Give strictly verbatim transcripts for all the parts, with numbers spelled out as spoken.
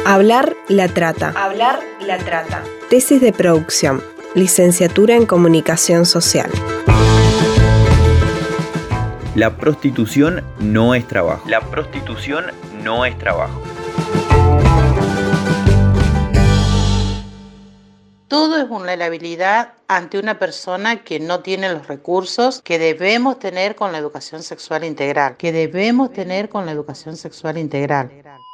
Hablar la trata. Hablar la trata. Tesis de producción. Licenciatura en Comunicación Social. La prostitución no es trabajo. La prostitución no es trabajo. Todo es vulnerabilidad ante una persona que no tiene los recursos que debemos tener con la educación sexual integral. Que debemos tener con la educación sexual integral.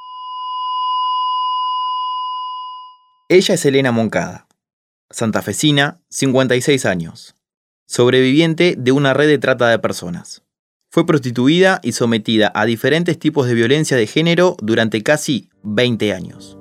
Ella es Elena Moncada, santafesina, cincuenta y seis años, sobreviviente de una red de trata de personas. Fue prostituida y sometida a diferentes tipos de violencia de género durante casi veinte años.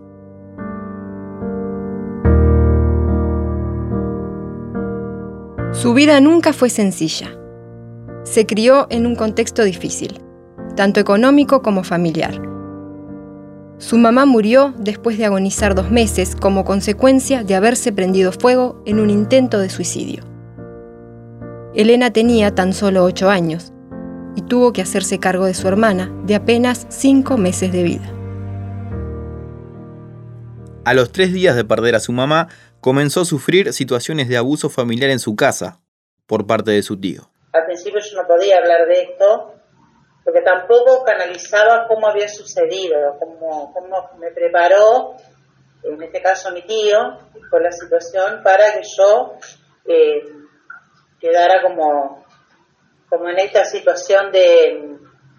Su vida nunca fue sencilla. Se crió en un contexto difícil, tanto económico como familiar. Su mamá murió después de agonizar dos meses como consecuencia de haberse prendido fuego en un intento de suicidio. Elena tenía tan solo ocho años y tuvo que hacerse cargo de su hermana de apenas cinco meses de vida. A los tres días de perder a su mamá, comenzó a sufrir situaciones de abuso familiar en su casa por parte de su tío. Al principio yo no podía hablar de esto, porque tampoco canalizaba cómo había sucedido, cómo, cómo me preparó, en este caso mi tío, con la situación para que yo eh, quedara como, como en esta situación de,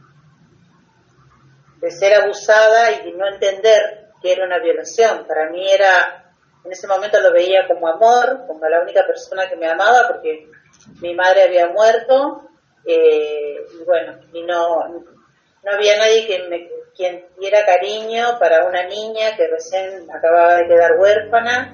de ser abusada y de no entender que era una violación. Para mí era, en ese momento lo veía como amor, como la única persona que me amaba, porque mi madre había muerto. Eh, y bueno, y no, no había nadie que me, quien diera cariño para una niña que recién acababa de quedar huérfana.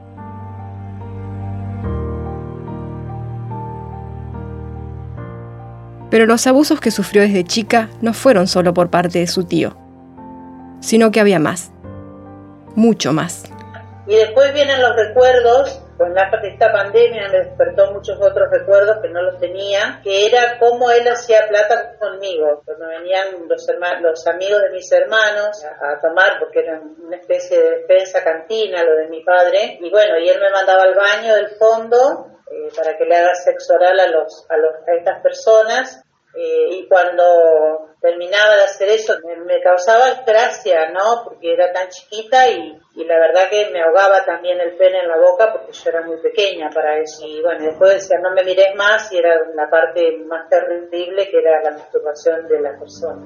Pero los abusos que sufrió desde chica no fueron solo por parte de su tío, sino que había más, mucho más. Y después vienen los recuerdos. Con la, esta pandemia me despertó muchos otros recuerdos que no los tenía, que era cómo él hacía plata conmigo, cuando venían los, hermanos, los amigos de mis hermanos a, a tomar, porque era una especie de despensa cantina lo de mi padre, y bueno, y él me mandaba al baño del fondo eh, para que le haga sexo oral a, los, a, los, a estas personas, eh, y cuando terminaba de hacer eso me, me causaba gracia, ¿no? Porque era tan chiquita y, y la verdad que me ahogaba también el pene en la boca porque yo era muy pequeña para eso. Y bueno, después decía, no me mires más, y era la parte más terrible, que era la masturbación de la persona.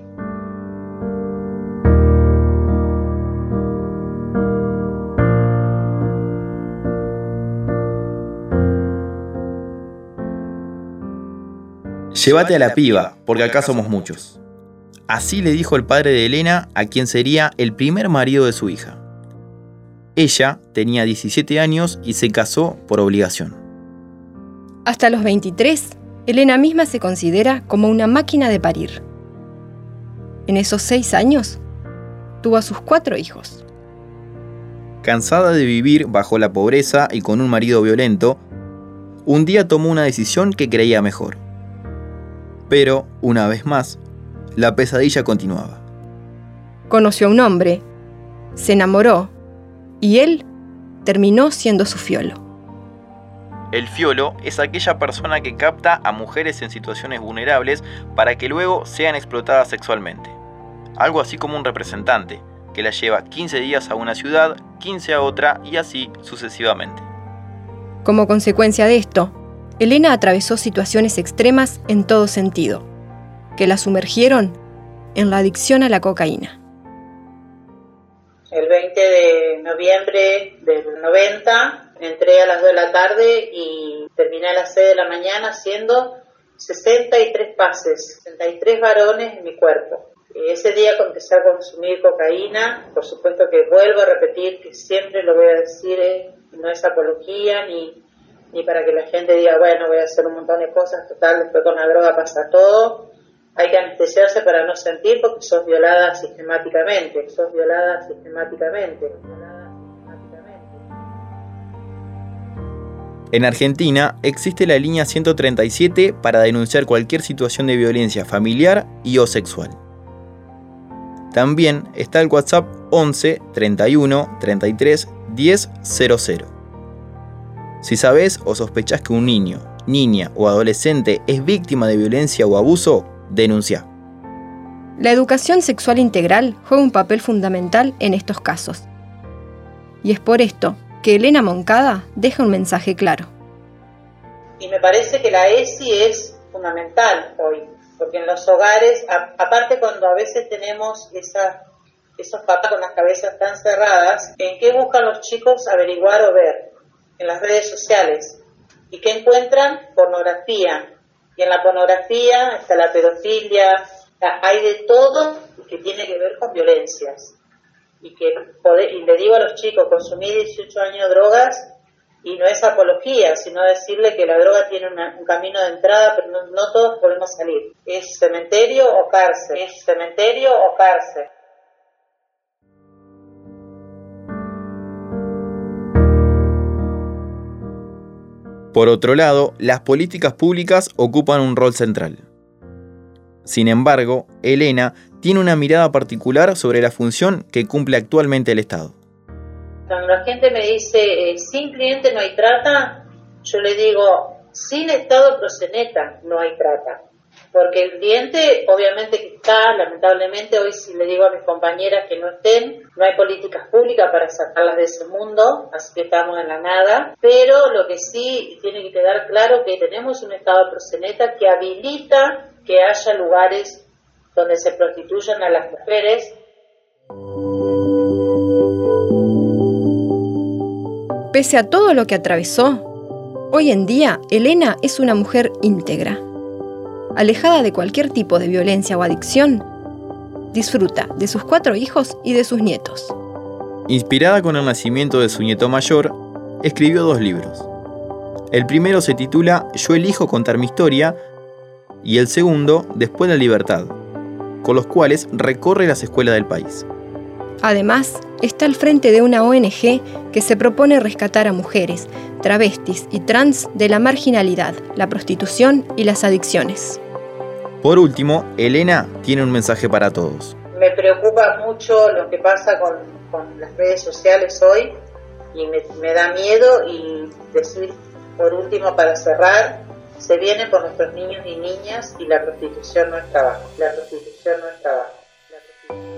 Llévate a la piba, porque acá somos muchos. Así le dijo el padre de Elena a quien sería el primer marido de su hija. Ella tenía diecisiete años y se casó por obligación. Hasta los veintitrés, Elena misma se considera como una máquina de parir. En esos seis años, tuvo a sus cuatro hijos. Cansada de vivir bajo la pobreza y con un marido violento, un día tomó una decisión que creía mejor. Pero, una vez más, la pesadilla continuaba. Conoció a un hombre, se enamoró, y él terminó siendo su fiolo. El fiolo es aquella persona que capta a mujeres en situaciones vulnerables para que luego sean explotadas sexualmente. Algo así como un representante, que la lleva quince días a una ciudad, quince a otra y así sucesivamente. Como consecuencia de esto, Elena atravesó situaciones extremas en todo sentido, que la sumergieron en la adicción a la cocaína. El veinte de noviembre del noventa entré a las dos de la tarde y terminé a las seis de la mañana haciendo sesenta y tres pases, sesenta y tres varones en mi cuerpo. Ese día empecé a consumir cocaína. Por supuesto que vuelvo a repetir que siempre lo voy a decir, eh, no es apología ni ni para que la gente diga, bueno, voy a hacer un montón de cosas, total, después con la droga pasa todo. Hay que anestesiarse para no sentir, porque sos violada sistemáticamente, sos violada sistemáticamente. En Argentina existe la línea ciento treinta y siete para denunciar cualquier situación de violencia familiar y o sexual. También está el WhatsApp once, treinta y uno, treinta y tres, diez, cero cero. Si sabés o sospechás que un niño, niña o adolescente es víctima de violencia o abuso, denunciá. La educación sexual integral juega un papel fundamental en estos casos. Y es por esto que Elena Moncada deja un mensaje claro. Y me parece que la E S I es fundamental hoy, porque en los hogares, a, aparte cuando a veces tenemos esa, esos papás con las cabezas tan cerradas, ¿en qué buscan los chicos averiguar o ver? En las redes sociales. ¿Y qué encuentran? Pornografía. Y en la pornografía está la pedofilia, hay de todo que tiene que ver con violencias. Y que poder, y le digo a los chicos, consumí dieciocho años de drogas, y no es apología, sino decirle que la droga tiene una, un camino de entrada, pero no, no todos podemos salir. Es cementerio o cárcel, es cementerio o cárcel. Por otro lado, las políticas públicas ocupan un rol central. Sin embargo, Elena tiene una mirada particular sobre la función que cumple actualmente el Estado. Cuando la gente me dice, eh, sin cliente no hay trata, yo le digo, sin Estado proxeneta no hay trata. Porque el cliente, obviamente que está, lamentablemente, hoy si le digo a mis compañeras que no estén, no hay políticas públicas para sacarlas de ese mundo, así que estamos en la nada. Pero lo que sí tiene que quedar claro que tenemos un Estado proxeneta que habilita que haya lugares donde se prostituyan a las mujeres. Pese a todo lo que atravesó, hoy en día Elena es una mujer íntegra. Alejada de cualquier tipo de violencia o adicción, disfruta de sus cuatro hijos y de sus nietos. Inspirada con el nacimiento de su nieto mayor, escribió dos libros. El primero se titula Yo elijo contar mi historia y el segundo, Después de la libertad, con los cuales recorre las escuelas del país. Además, está al frente de una O N Ge que se propone rescatar a mujeres, travestis y trans de la marginalidad, la prostitución y las adicciones. Por último, Elena tiene un mensaje para todos. Me preocupa mucho lo que pasa con, con las redes sociales hoy y me, me da miedo y decir, por último, para cerrar, se viene por nuestros niños y niñas y la prostitución no es trabajo. La prostitución no es trabajo. La prostitución...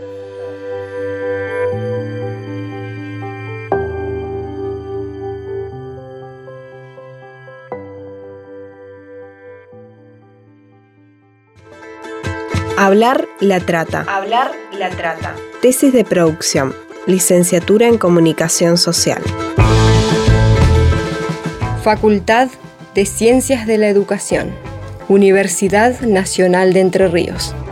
Hablar la trata. Hablar la trata. Tesis de producción. Licenciatura en Comunicación Social. Facultad de Ciencias de la Educación. Universidad Nacional de Entre Ríos.